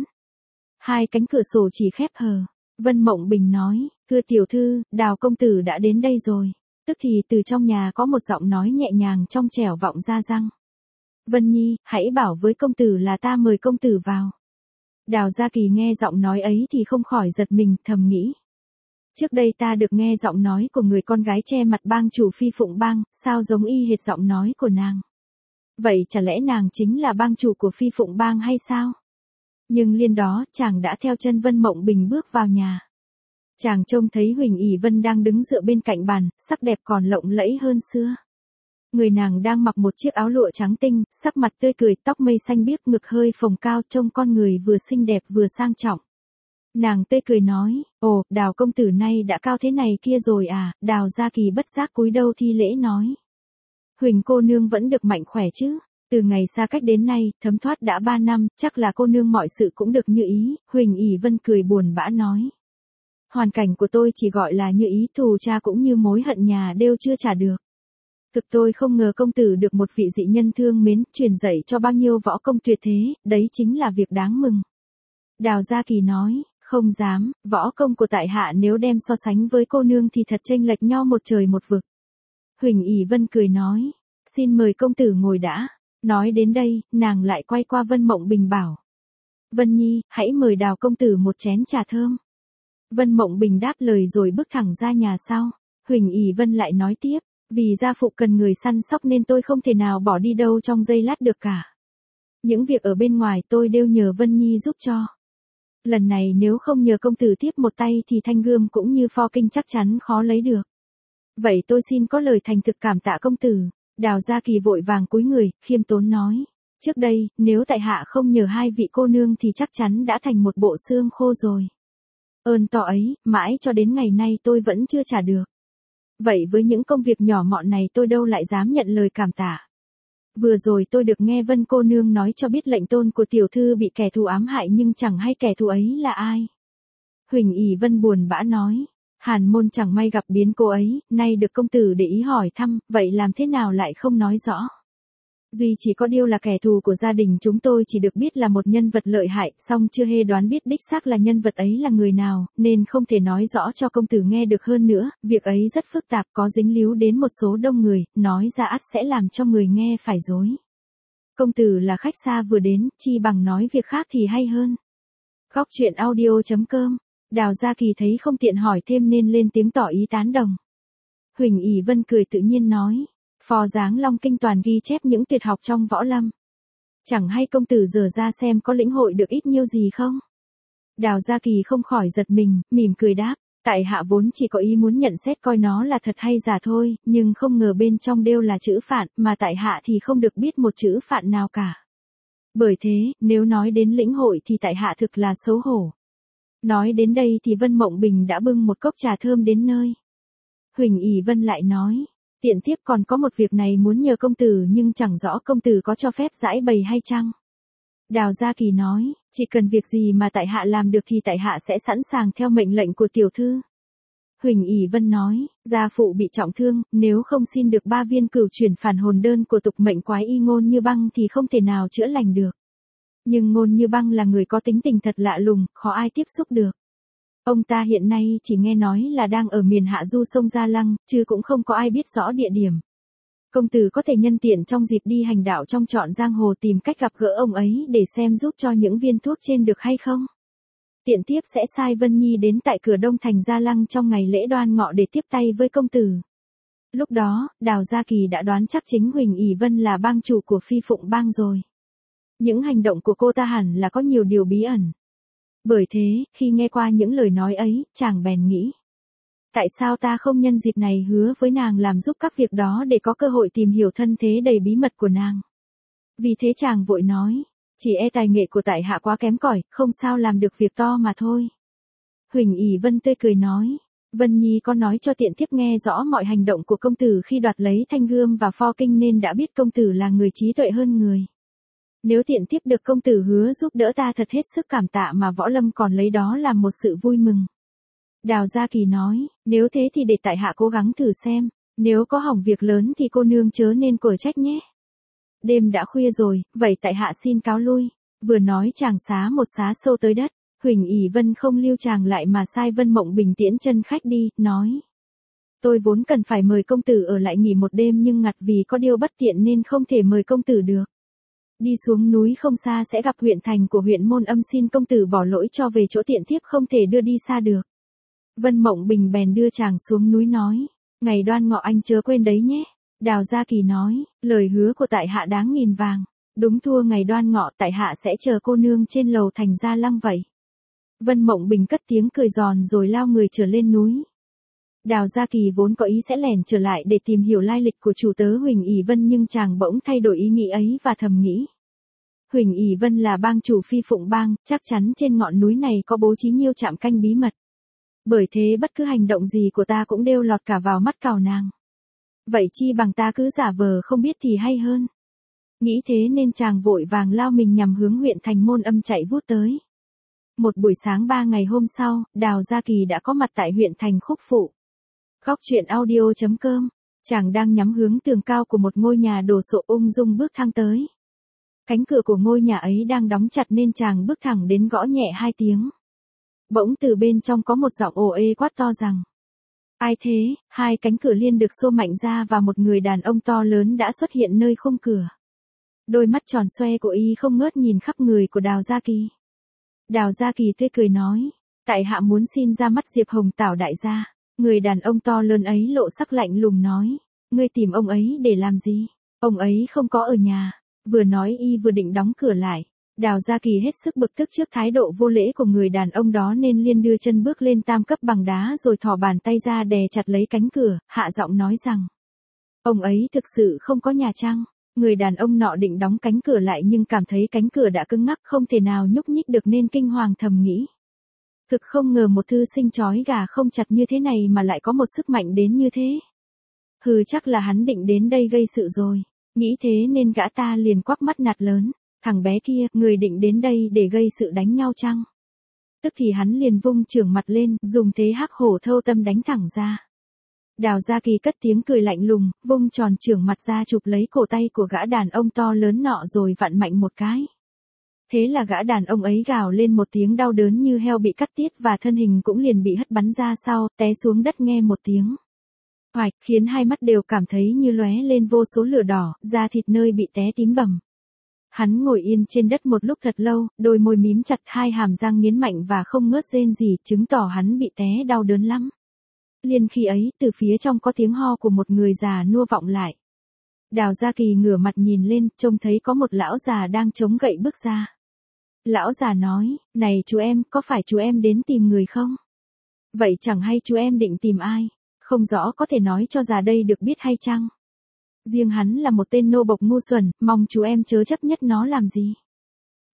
Hai cánh cửa sổ chỉ khép hờ. Vân Mộng Bình nói, thưa tiểu thư, Đào công tử đã đến đây rồi. Tức thì từ trong nhà có một giọng nói nhẹ nhàng trong trẻo vọng ra răng. Vân Nhi, hãy bảo với công tử là ta mời công tử vào. Đào Gia Kỳ nghe giọng nói ấy thì không khỏi giật mình, thầm nghĩ. Trước đây ta được nghe giọng nói của người con gái che mặt bang chủ Phi Phụng Bang, sao giống y hệt giọng nói của nàng. Vậy chả lẽ nàng chính là bang chủ của Phi Phụng Bang hay sao? Nhưng liên đó, chàng đã theo chân Vân Mộng Bình bước vào nhà. Chàng trông thấy Huỳnh ỷ Vân đang đứng dựa bên cạnh bàn, sắc đẹp còn lộng lẫy hơn xưa. Người nàng đang mặc một chiếc áo lụa trắng tinh, sắc mặt tươi cười, tóc mây xanh biếc, ngực hơi phồng cao, trông con người vừa xinh đẹp vừa sang trọng. Nàng tươi cười nói, ồ, Đào công tử nay đã cao thế này kia rồi à? Đào Gia Kỳ bất giác cúi đầu thi lễ nói. Huỳnh cô nương vẫn được mạnh khỏe chứ? Từ ngày xa cách đến nay, thấm thoát đã 3 năm, chắc là cô nương mọi sự cũng được như ý. Huỳnh ỷ Vân cười buồn bã nói. Hoàn cảnh của tôi chỉ gọi là như ý, thù cha cũng như mối hận nhà đều chưa trả được. Thực tôi không ngờ công tử được một vị dị nhân thương mến, truyền dạy cho bao nhiêu võ công tuyệt thế, đấy chính là việc đáng mừng. Đào Gia Kỳ nói, không dám, võ công của tại hạ nếu đem so sánh với cô nương thì thật chênh lệch nhau một trời một vực. Huỳnh ỷ Vân cười nói, xin mời công tử ngồi đã. Nói đến đây, nàng lại quay qua Vân Mộng Bình bảo. Vân Nhi, hãy mời Đào công tử một chén trà thơm. Vân Mộng Bình đáp lời rồi bước thẳng ra nhà sau. Huỳnh ỷ Vân lại nói tiếp, vì gia phụ cần người săn sóc nên tôi không thể nào bỏ đi đâu trong giây lát được cả. Những việc ở bên ngoài tôi đều nhờ Vân Nhi giúp cho. Lần này nếu không nhờ công tử tiếp một tay thì thanh gươm cũng như pho kinh chắc chắn khó lấy được. Vậy tôi xin có lời thành thực cảm tạ công tử. Đào Gia Kỳ vội vàng cúi người, khiêm tốn nói. Trước đây, nếu tại hạ không nhờ hai vị cô nương thì chắc chắn đã thành một bộ xương khô rồi. Ơn to ấy, mãi cho đến ngày nay tôi vẫn chưa trả được. Vậy với những công việc nhỏ mọn này tôi đâu lại dám nhận lời cảm tạ. Vừa rồi tôi được nghe Vân cô nương nói cho biết lệnh tôn của tiểu thư bị kẻ thù ám hại nhưng chẳng hay kẻ thù ấy là ai. Huỳnh ỷ Vân buồn bã nói. Hàn môn chẳng may gặp biến cô ấy, nay được công tử để ý hỏi thăm, vậy làm thế nào lại không nói rõ. Duy chỉ có điều là kẻ thù của gia đình chúng tôi chỉ được biết là một nhân vật lợi hại, song chưa hề đoán biết đích xác là nhân vật ấy là người nào, nên không thể nói rõ cho công tử nghe được hơn nữa, việc ấy rất phức tạp có dính líu đến một số đông người, nói ra ắt sẽ làm cho người nghe phải rối. Công tử là khách xa vừa đến, chi bằng nói việc khác thì hay hơn. Góc truyện audio.com. Đào Gia Kỳ thấy không tiện hỏi thêm nên lên tiếng tỏ ý tán đồng. Huỳnh ỷ Vân cười tự nhiên nói. Phò dáng Long Kinh toàn ghi chép những tuyệt học trong võ lâm. Chẳng hay công tử giờ ra xem có lĩnh hội được ít nhiêu gì không? Đào Gia Kỳ không khỏi giật mình, mỉm cười đáp. Tại hạ vốn chỉ có ý muốn nhận xét coi nó là thật hay giả thôi, nhưng không ngờ bên trong đều là chữ phạn, mà tại hạ thì không được biết một chữ phạn nào cả. Bởi thế, nếu nói đến lĩnh hội thì tại hạ thực là xấu hổ. Nói đến đây thì Vân Mộng Bình đã bưng một cốc trà thơm đến nơi. Huỳnh ỉ Vân lại nói, tiện thiếp còn có một việc này muốn nhờ công tử nhưng chẳng rõ công tử có cho phép giải bày hay chăng? Đào Gia Kỳ nói, chỉ cần việc gì mà tại hạ làm được thì tại hạ sẽ sẵn sàng theo mệnh lệnh của tiểu thư. Huỳnh ỉ Vân nói, gia phụ bị trọng thương, nếu không xin được 3 viên cửu chuyển phản hồn đơn của tục mệnh quái y Ngôn Như Băng thì không thể nào chữa lành được. Nhưng Ngôn Như Băng là người có tính tình thật lạ lùng, khó ai tiếp xúc được. Ông ta hiện nay chỉ nghe nói là đang ở miền hạ du sông Gia Lăng, chứ cũng không có ai biết rõ địa điểm. Công tử có thể nhân tiện trong dịp đi hành đạo trong trọn giang hồ tìm cách gặp gỡ ông ấy để xem giúp cho những viên thuốc trên được hay không? Tiện tiếp sẽ sai Vân Nhi đến tại cửa Đông thành Gia Lăng trong ngày lễ Đoan Ngọ để tiếp tay với công tử. Lúc đó, Đào Gia Kỳ đã đoán chắc chính Huỳnh ỉ Vân là bang chủ của Phi Phụng bang rồi. Những hành động của cô ta hẳn là có nhiều điều bí ẩn. Bởi thế, khi nghe qua những lời nói ấy, chàng bèn nghĩ. Tại sao ta không nhân dịp này hứa với nàng làm giúp các việc đó để có cơ hội tìm hiểu thân thế đầy bí mật của nàng? Vì thế chàng vội nói, chỉ e tài nghệ của tại hạ quá kém cỏi, không sao làm được việc to mà thôi. Huỳnh ỉ Vân tươi cười nói, Vân Nhi có nói cho tiện thiếp nghe rõ mọi hành động của công tử khi đoạt lấy thanh gươm và pho kinh nên đã biết công tử là người trí tuệ hơn người. Nếu tiện thiếp được công tử hứa giúp đỡ ta thật hết sức cảm tạ mà Võ Lâm còn lấy đó làm một sự vui mừng. Đào Gia Kỳ nói, nếu thế thì để tại hạ cố gắng thử xem, nếu có hỏng việc lớn thì cô nương chớ nên quở trách nhé. Đêm đã khuya rồi, vậy tại hạ xin cáo lui. Vừa nói chàng xá một xá sâu tới đất, Huỳnh ỉ Vân không lưu chàng lại mà sai Vân Mộng Bình tiễn chân khách đi, nói. Tôi vốn cần phải mời công tử ở lại nghỉ một đêm nhưng ngặt vì có điều bất tiện nên không thể mời công tử được. Đi xuống núi không xa sẽ gặp huyện thành của huyện Môn Âm, xin công tử bỏ lỗi cho về chỗ tiện thiếp không thể đưa đi xa được. Vân Mộng Bình bèn đưa chàng xuống núi nói, ngày Đoan Ngọ anh chớ quên đấy nhé. Đào Gia Kỳ nói, lời hứa của tại hạ đáng nghìn vàng. Đúng thua ngày Đoan Ngọ tại hạ sẽ chờ cô nương trên lầu thành Gia Lăng vậy. Vân Mộng Bình cất tiếng cười giòn rồi lao người trở lên núi. Đào Gia Kỳ vốn có ý sẽ lẻn trở lại để tìm hiểu lai lịch của chủ tớ Huỳnh ỉ Vân nhưng chàng bỗng thay đổi ý nghĩ ấy và thầm nghĩ. Huỳnh ỉ Vân là bang chủ Phi Phụng bang, chắc chắn trên ngọn núi này có bố trí nhiều trạm canh bí mật. Bởi thế bất cứ hành động gì của ta cũng đều lọt cả vào mắt cào nàng. Vậy chi bằng ta cứ giả vờ không biết thì hay hơn. Nghĩ thế nên chàng vội vàng lao mình nhằm hướng huyện thành Môn Âm chạy vút tới. Một buổi sáng 3 ngày hôm sau, Đào Gia Kỳ đã có mặt tại huyện thành Khúc Phụ. Góc truyện audio.com, chàng đang nhắm hướng tường cao của một ngôi nhà đồ sộ ung dung bước thang tới. Cánh cửa của ngôi nhà ấy đang đóng chặt nên chàng bước thẳng đến gõ nhẹ 2 tiếng. Bỗng từ bên trong có một giọng ồ ê quát to rằng. Ai thế? 2 cánh cửa liên được xô mạnh ra và một người đàn ông to lớn đã xuất hiện nơi khung cửa. Đôi mắt tròn xoe của y không ngớt nhìn khắp người của Đào Gia Kỳ. Đào Gia Kỳ tươi cười nói, tại hạ muốn xin ra mắt Diệp Hồng Tảo đại gia. Người đàn ông to lớn ấy lộ sắc lạnh lùng nói, ngươi tìm ông ấy để làm gì? Ông ấy không có ở nhà. Vừa nói y vừa định đóng cửa lại. Đào Gia Kỳ hết sức bực tức trước thái độ vô lễ của người đàn ông đó nên liền đưa chân bước lên tam cấp bằng đá rồi thò bàn tay ra đè chặt lấy cánh cửa, hạ giọng nói rằng. Ông ấy thực sự không có nhà chăng? Người đàn ông nọ định đóng cánh cửa lại nhưng cảm thấy cánh cửa đã cứng ngắc không thể nào nhúc nhích được nên kinh hoàng thầm nghĩ. Thực không ngờ một thư sinh trói gà không chặt như thế này mà lại có một sức mạnh đến như thế. Hừ, chắc là hắn định đến đây gây sự rồi. Nghĩ thế nên gã ta liền quắc mắt nạt lớn. Thằng bé kia, người định đến đây để gây sự đánh nhau chăng? Tức thì hắn liền vung chưởng mặt lên, dùng thế hắc hổ thâu tâm đánh thẳng ra. Đào Gia Kỳ cất tiếng cười lạnh lùng, vung tròn chưởng mặt ra chụp lấy cổ tay của gã đàn ông to lớn nọ rồi vặn mạnh một cái. Thế là gã đàn ông ấy gào lên một tiếng đau đớn như heo bị cắt tiết và thân hình cũng liền bị hất bắn ra sau, té xuống đất nghe một tiếng. Hoạch, khiến 2 mắt đều cảm thấy như lóe lên vô số lửa đỏ, da thịt nơi bị té tím bầm. Hắn ngồi yên trên đất một lúc thật lâu, đôi môi mím chặt, 2 hàm răng nghiến mạnh và không ngớt rên gì, chứng tỏ hắn bị té đau đớn lắm. Liền khi ấy, từ phía trong có tiếng ho của một người già nua vọng lại. Đào Gia Kỳ ngửa mặt nhìn lên, trông thấy có một lão già đang chống gậy bước ra. Lão già nói, này chú em, có phải chú em đến tìm người không? Vậy chẳng hay chú em định tìm ai? Không rõ, có thể nói cho già đây được biết hay chăng? Riêng hắn là một tên nô bộc ngu xuẩn, mong chú em chớ chấp nhất nó làm gì.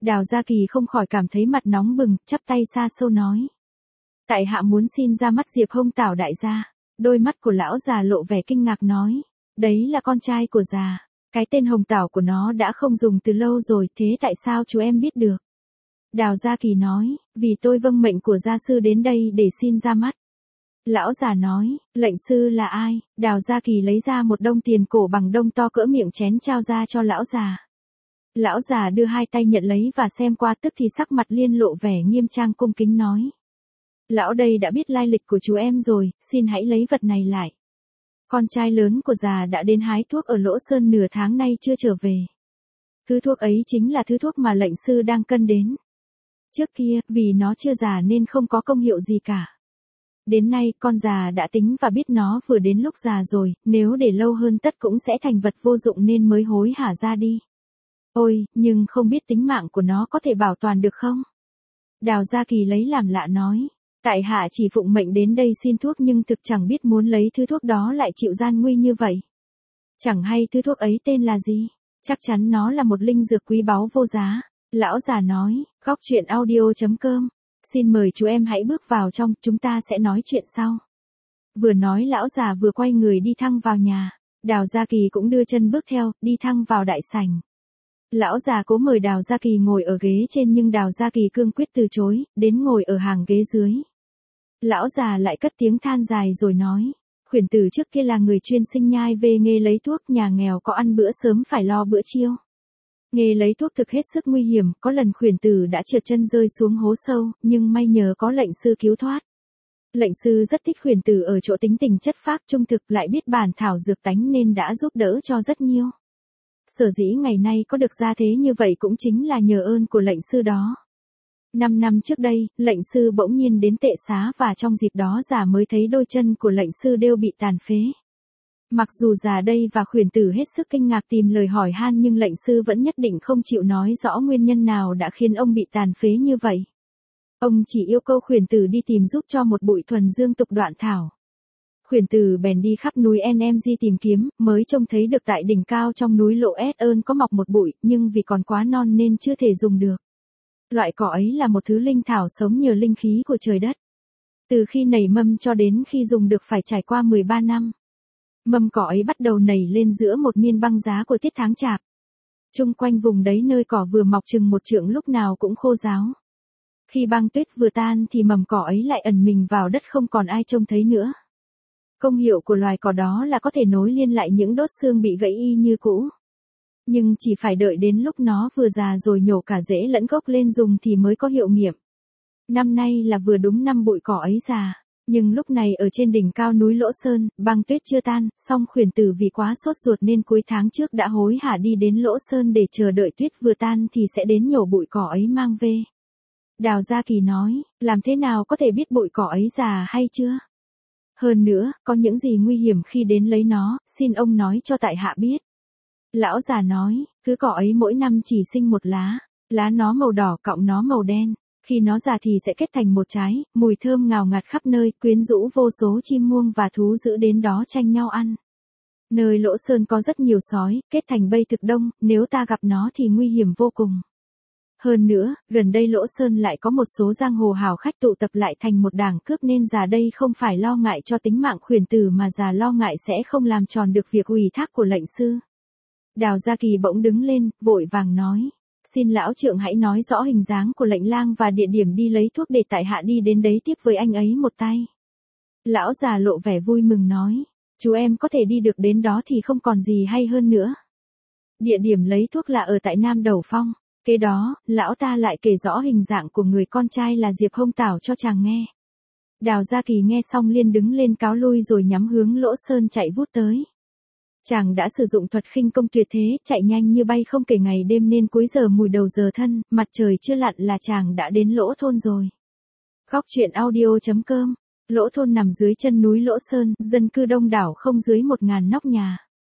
Đào Gia Kỳ không khỏi cảm thấy mặt nóng bừng, chắp tay xa xâu nói. Tại hạ muốn xin ra mắt Diệp Hông Tảo đại gia. Đôi mắt của lão già lộ vẻ kinh ngạc nói. Đấy là con trai của già. Cái tên Hồng Tảo của nó đã không dùng từ lâu rồi, thế tại sao chú em biết được? Đào Gia Kỳ nói, vì tôi vâng mệnh của gia sư đến đây để xin ra mắt. Lão già nói, lệnh sư là ai? Đào Gia Kỳ lấy ra một đông tiền cổ bằng đông to cỡ miệng chén trao ra cho lão già. Lão già đưa hai tay nhận lấy và xem qua, tức thì sắc mặt liên lộ vẻ nghiêm trang cung kính nói. Lão đây đã biết lai lịch của chú em rồi, xin hãy lấy vật này lại. Con trai lớn của già đã đến hái thuốc ở Lỗ Sơn nửa tháng nay chưa trở về. Thứ thuốc ấy chính là thứ thuốc mà lệnh sư đang cân đến. Trước kia, vì nó chưa già nên không có công hiệu gì cả. Đến nay, con già đã tính và biết nó vừa đến lúc già rồi, nếu để lâu hơn tất cũng sẽ thành vật vô dụng nên mới hối hả ra đi. Ôi, nhưng không biết tính mạng của nó có thể bảo toàn được không? Đào Gia Kỳ lấy làm lạ nói. Tại hạ chỉ phụng mệnh đến đây xin thuốc nhưng thực chẳng biết muốn lấy thứ thuốc đó lại chịu gian nguy như vậy. Chẳng hay thứ thuốc ấy tên là gì? Chắc chắn nó là một linh dược quý báu vô giá. Lão già nói, góc chuyện audio.com. Xin mời chú em hãy bước vào trong, chúng ta sẽ nói chuyện sau. Vừa nói lão già vừa quay người đi thẳng vào nhà. Đào Gia Kỳ cũng đưa chân bước theo, đi thẳng vào đại sảnh. Lão già cố mời Đào Gia Kỳ ngồi ở ghế trên nhưng Đào Gia Kỳ cương quyết từ chối, đến ngồi ở hàng ghế dưới. Lão già lại cất tiếng than dài rồi nói, khuyển tử trước kia là người chuyên sinh nhai về nghề lấy thuốc, nhà nghèo có ăn bữa sớm phải lo bữa chiều. Nghề lấy thuốc thực hết sức nguy hiểm, có lần khuyển tử đã trượt chân rơi xuống hố sâu, nhưng may nhờ có lệnh sư cứu thoát. Lệnh sư rất thích khuyển tử ở chỗ tính tình chất phác trung thực, lại biết bản thảo dược tánh nên đã giúp đỡ cho rất nhiều. Sở dĩ ngày nay có được ra thế như vậy cũng chính là nhờ ơn của lệnh sư đó. 5 năm trước đây, lệnh sư bỗng nhiên đến tệ xá và trong dịp đó già mới thấy đôi chân của lệnh sư đều bị tàn phế. Mặc dù già đây và khuyển tử hết sức kinh ngạc tìm lời hỏi han nhưng lệnh sư vẫn nhất định không chịu nói rõ nguyên nhân nào đã khiến ông bị tàn phế như vậy. Ông chỉ yêu cầu khuyển tử đi tìm giúp cho một bụi thuần dương tục đoạn thảo. Khuyển tử bèn đi khắp núi NMG tìm kiếm, mới trông thấy được tại đỉnh cao trong núi Lộ Ơn có mọc một bụi, nhưng vì còn quá non nên chưa thể dùng được. Loại cỏ ấy là một thứ linh thảo sống nhờ linh khí của trời đất. Từ khi nảy mầm cho đến khi dùng được phải trải qua 13 năm. Mầm cỏ ấy bắt đầu nảy lên giữa một miên băng giá của tiết tháng chạp. Chung quanh vùng đấy nơi cỏ vừa mọc chừng một trượng lúc nào cũng khô ráo. Khi băng tuyết vừa tan thì mầm cỏ ấy lại ẩn mình vào đất không còn ai trông thấy nữa. Công hiệu của loài cỏ đó là có thể nối liên lại những đốt xương bị gãy y như cũ. Nhưng chỉ phải đợi đến lúc nó vừa già rồi nhổ cả rễ lẫn gốc lên dùng thì mới có hiệu nghiệm. Năm nay là vừa đúng năm bụi cỏ ấy già. Nhưng lúc này ở trên đỉnh cao núi Lỗ Sơn, băng tuyết chưa tan, song khuyển tử vì quá sốt ruột nên cuối tháng trước đã hối hả đi đến Lỗ Sơn để chờ đợi tuyết vừa tan thì sẽ đến nhổ bụi cỏ ấy mang về. Đào Gia Kỳ nói, làm thế nào có thể biết bụi cỏ ấy già hay chưa? Hơn nữa, có những gì nguy hiểm khi đến lấy nó, xin ông nói cho tại hạ biết. Lão già nói, cứ cỏ ấy mỗi năm chỉ sinh một lá nó màu đỏ cọng nó màu đen. Khi nó già thì sẽ kết thành một trái, mùi thơm ngào ngạt khắp nơi, quyến rũ vô số chim muông và thú dữ đến đó tranh nhau ăn. Nơi Lỗ Sơn có rất nhiều sói, kết thành bầy thực đông, nếu ta gặp nó thì nguy hiểm vô cùng. Hơn nữa, gần đây Lỗ Sơn lại có một số giang hồ hào khách tụ tập lại thành một đảng cướp nên già đây không phải lo ngại cho tính mạng khuyển tử mà già lo ngại sẽ không làm tròn được việc ủy thác của lệnh sư. Đào Gia Kỳ bỗng đứng lên, vội vàng nói. Xin lão trượng hãy nói rõ hình dáng của lệnh lang và địa điểm đi lấy thuốc để tại hạ đi đến đấy tiếp với anh ấy một tay. Lão già lộ vẻ vui mừng nói. Chú em có thể đi được đến đó thì không còn gì hay hơn nữa. Địa điểm lấy thuốc là ở tại Nam Đầu Phong. Kế đó, lão ta lại kể rõ hình dạng của người con trai là Diệp Hông Tảo cho chàng nghe. Đào Gia Kỳ nghe xong liền đứng lên cáo lui rồi nhắm hướng Lỗ Sơn chạy vút tới. Chàng đã sử dụng thuật khinh công tuyệt thế, chạy nhanh như bay không kể ngày đêm nên cuối giờ mùi đầu giờ thân, mặt trời chưa lặn là chàng đã đến Lỗ thôn rồi. Góc chuyện audio.com. Lỗ thôn nằm dưới chân núi Lỗ Sơn, dân cư đông đảo không dưới 1000 nóc nhà.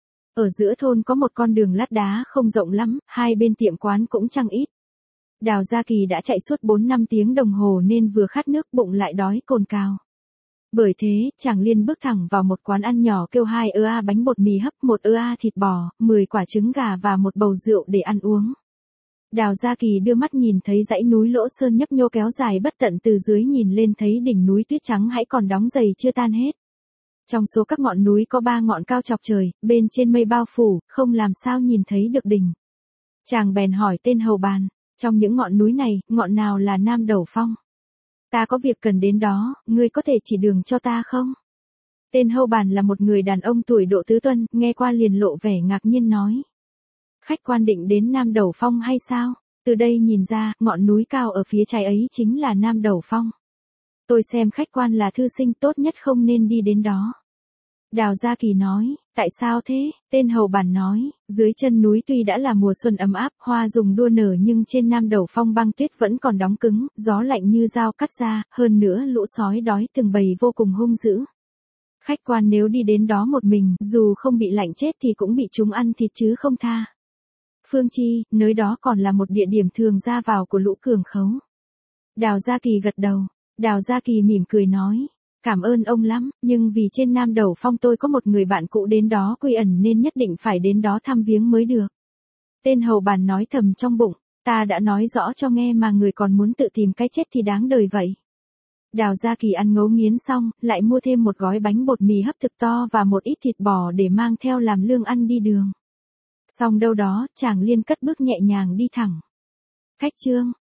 Ở giữa thôn có một con đường lát đá không rộng lắm, hai bên tiệm quán cũng chẳng ít. Đào Gia Kỳ đã chạy suốt 4-5 tiếng đồng hồ nên vừa khát nước bụng lại đói cồn cào. Bởi thế, chàng liền bước thẳng vào một quán ăn nhỏ kêu 2 ơ bánh bột mì hấp, 1 ơ thịt bò, 10 quả trứng gà và một bầu rượu để ăn uống. Đào Gia Kỳ đưa mắt nhìn thấy dãy núi Lỗ Sơn nhấp nhô kéo dài bất tận, từ dưới nhìn lên thấy đỉnh núi tuyết trắng hãy còn đóng dày chưa tan hết. Trong số các ngọn núi có 3 ngọn cao chọc trời, bên trên mây bao phủ, không làm sao nhìn thấy được đỉnh. Chàng bèn hỏi tên hầu bàn, trong những ngọn núi này, ngọn nào là Nam Đầu Phong? Ta có việc cần đến đó, ngươi có thể chỉ đường cho ta không? Tên hầu bàn là một người đàn ông tuổi độ tứ tuần, nghe qua liền lộ vẻ ngạc nhiên nói. Khách quan định đến Nam Đầu Phong hay sao? Từ đây nhìn ra, ngọn núi cao ở phía trái ấy chính là Nam Đầu Phong. Tôi xem khách quan là thư sinh, tốt nhất không nên đi đến đó. Đào Gia Kỳ nói, tại sao thế? Tên hầu bàn nói, dưới chân núi tuy đã là mùa xuân ấm áp, hoa rùng đua nở, nhưng trên Nam Đầu Phong băng tuyết vẫn còn đóng cứng, gió lạnh như dao cắt ra, hơn nữa lũ sói đói từng bầy vô cùng hung dữ. Khách quan nếu đi đến đó một mình, dù không bị lạnh chết thì cũng bị chúng ăn thịt chứ không tha. Phương chi, nơi đó còn là một địa điểm thường ra vào của lũ cường khấu. Đào Gia Kỳ gật đầu. Đào Gia Kỳ mỉm cười nói, cảm ơn ông lắm, nhưng vì trên Nam Đầu Phong tôi có một người bạn cũ đến đó quy ẩn nên nhất định phải đến đó thăm viếng mới được. Tên hầu bàn nói thầm trong bụng, ta đã nói rõ cho nghe mà người còn muốn tự tìm cái chết thì đáng đời vậy. Đào Gia Kỳ ăn ngấu nghiến xong, lại mua thêm một gói bánh bột mì hấp thực to và một ít thịt bò để mang theo làm lương ăn đi đường. Xong đâu đó, chàng liên cất bước nhẹ nhàng đi thẳng. Khách trương,